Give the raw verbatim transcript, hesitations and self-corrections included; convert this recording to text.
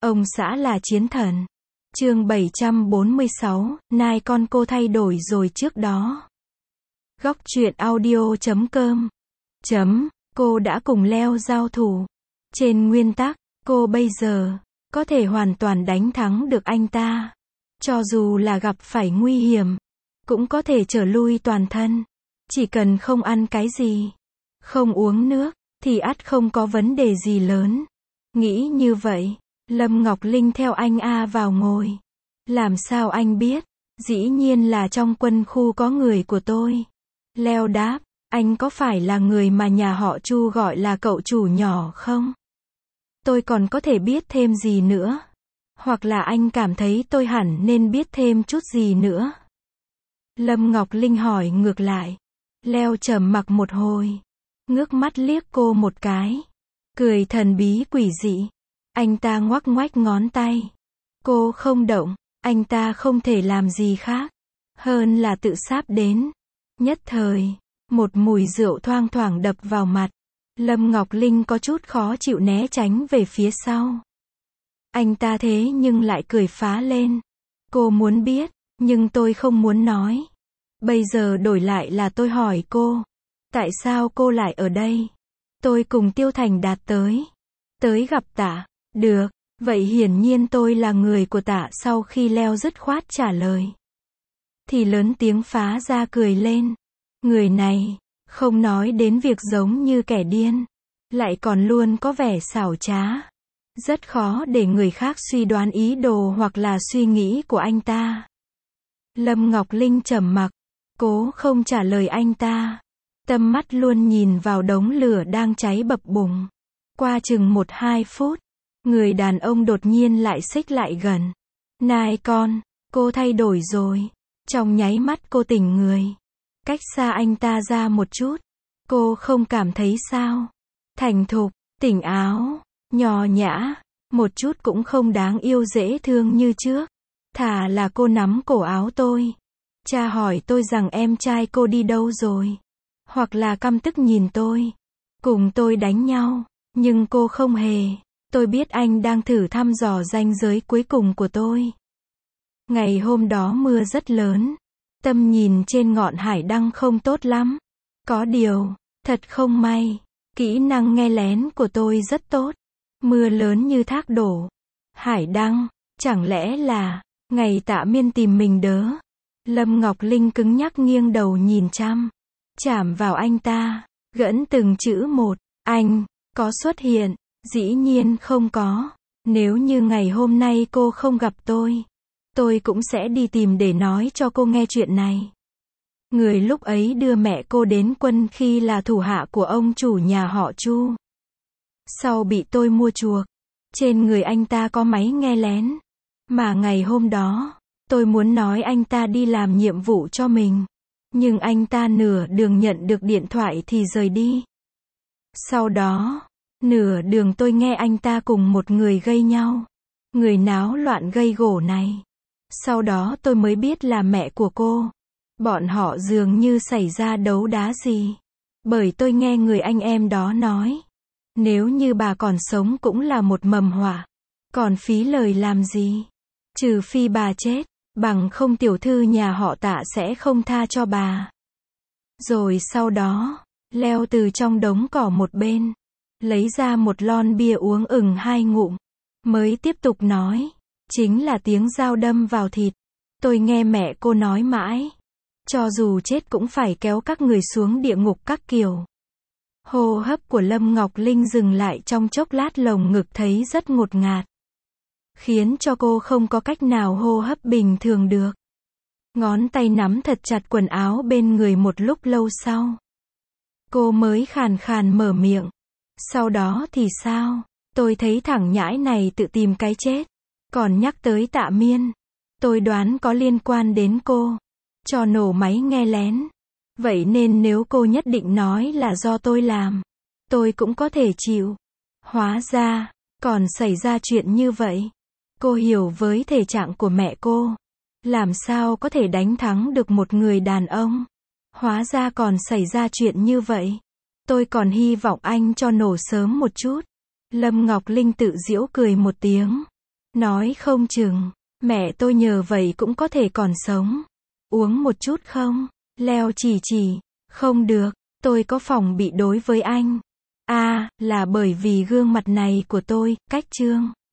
Ông xã là chiến thần. Chương bảy trăm bốn mươi sáu, nai con cô thay đổi rồi trước đó. Góc truyện audio chấm com chấm, cô đã cùng Leo giao thủ. Trên nguyên tắc, cô bây giờ có thể hoàn toàn đánh thắng được anh ta. Cho dù là gặp phải nguy hiểm, cũng có thể trở lui toàn thân. Chỉ cần không ăn cái gì, không uống nước, thì ắt không có vấn đề gì lớn. Nghĩ như vậy, Lâm Ngọc Linh theo anh A vào ngồi. Làm sao anh biết? Dĩ nhiên là trong quân khu có người của tôi. Leo đáp, anh có phải là người mà nhà họ Chu gọi là cậu chủ nhỏ không? Tôi còn có thể biết thêm gì nữa? Hoặc là anh cảm thấy tôi hẳn nên biết thêm chút gì nữa? Lâm Ngọc Linh hỏi ngược lại. Leo trầm mặc một hồi, ngước mắt liếc cô một cái, cười thần bí quỷ dị. Anh ta ngoắc ngoách ngón tay. Cô không động, anh ta không thể làm gì khác hơn là tự sáp đến. Nhất thời, một mùi rượu thoang thoảng đập vào mặt. Lâm Ngọc Linh có chút khó chịu né tránh về phía sau. Anh ta thế nhưng lại cười phá lên. Cô muốn biết, nhưng tôi không muốn nói. Bây giờ đổi lại là tôi hỏi cô. Tại sao cô lại ở đây? Tôi cùng Tiêu Thành Đạt tới. Tới gặp Tạ. Được, vậy hiển nhiên tôi là người của Tạ. Sau khi Leo dứt khoát trả lời, thì lớn tiếng phá ra cười lên. Người này, không nói đến việc giống như kẻ điên, lại còn luôn có vẻ xảo trá. Rất khó để người khác suy đoán ý đồ hoặc là suy nghĩ của anh ta. Lâm Ngọc Linh trầm mặc, cố không trả lời anh ta. Tâm mắt luôn nhìn vào đống lửa đang cháy bập bùng. Qua chừng một hai phút, người đàn ông đột nhiên lại xích lại gần. Nai con, cô thay đổi rồi. Trong nháy mắt cô tỉnh người. Cách xa anh ta ra một chút. Cô không cảm thấy sao? Thành thục, tỉnh áo, nho nhã, một chút cũng không đáng yêu dễ thương như trước. Thà là cô nắm cổ áo tôi, tra hỏi tôi rằng em trai cô đi đâu rồi. Hoặc là căm tức nhìn tôi, cùng tôi đánh nhau. Nhưng cô không hề. Tôi biết anh đang thử thăm dò ranh giới cuối cùng của tôi. Ngày hôm đó mưa rất lớn. Tầm nhìn trên ngọn hải đăng không tốt lắm. Có điều, thật không may, kỹ năng nghe lén của tôi rất tốt. Mưa lớn như thác đổ. Hải đăng, chẳng lẽ là ngày Tạ Miên tìm mình đớ? Lâm Ngọc Linh cứng nhắc nghiêng đầu nhìn chăm chạm vào anh ta, gẫn từng chữ một. Anh có xuất hiện? Dĩ nhiên không có. Nếu như ngày hôm nay cô không gặp tôi, tôi cũng sẽ đi tìm để nói cho cô nghe chuyện này. Người lúc ấy đưa mẹ cô đến quân khi là thủ hạ của ông chủ nhà họ Chu. Sau bị tôi mua chuộc. Trên người anh ta có máy nghe lén. Mà ngày hôm đó, tôi muốn nói anh ta đi làm nhiệm vụ cho mình. Nhưng anh ta nửa đường nhận được điện thoại thì rời đi. Sau đó, nửa đường tôi nghe anh ta cùng một người gây nhau. Người náo loạn gây gổ này. Sau đó tôi mới biết là mẹ của cô. Bọn họ dường như xảy ra đấu đá gì. Bởi tôi nghe người anh em đó nói, nếu như bà còn sống cũng là một mầm họa. Còn phí lời làm gì? Trừ phi bà chết, bằng không tiểu thư nhà họ Tạ sẽ không tha cho bà. Rồi sau đó, Leo từ trong đống cỏ một bên, lấy ra một lon bia uống ừng hai ngụm. Mới tiếp tục nói, chính là tiếng dao đâm vào thịt. Tôi nghe mẹ cô nói mãi, cho dù chết cũng phải kéo các người xuống địa ngục các kiểu. Hô hấp của Lâm Ngọc Linh dừng lại trong chốc lát, lồng ngực thấy rất ngột ngạt, khiến cho cô không có cách nào hô hấp bình thường được. Ngón tay nắm thật chặt quần áo bên người một lúc lâu sau, cô mới khàn khàn mở miệng. Sau đó thì sao? Tôi thấy thằng nhãi này tự tìm cái chết. Còn nhắc tới Tạ Miên, tôi đoán có liên quan đến cô. Cho nổ máy nghe lén. Vậy nên nếu cô nhất định nói là do tôi làm, tôi cũng có thể chịu. Hóa ra, còn xảy ra chuyện như vậy. Cô hiểu với thể trạng của mẹ cô, làm sao có thể đánh thắng được một người đàn ông. Hóa ra còn xảy ra chuyện như vậy. Tôi còn hy vọng anh cho nổ sớm một chút. Lâm Ngọc Linh tự giễu cười một tiếng. Nói không chừng, mẹ tôi nhờ vậy cũng có thể còn sống. Uống một chút không? Leo chỉ chỉ, không được, tôi có phòng bị đối với anh. À, là bởi vì gương mặt này của tôi, cách trương.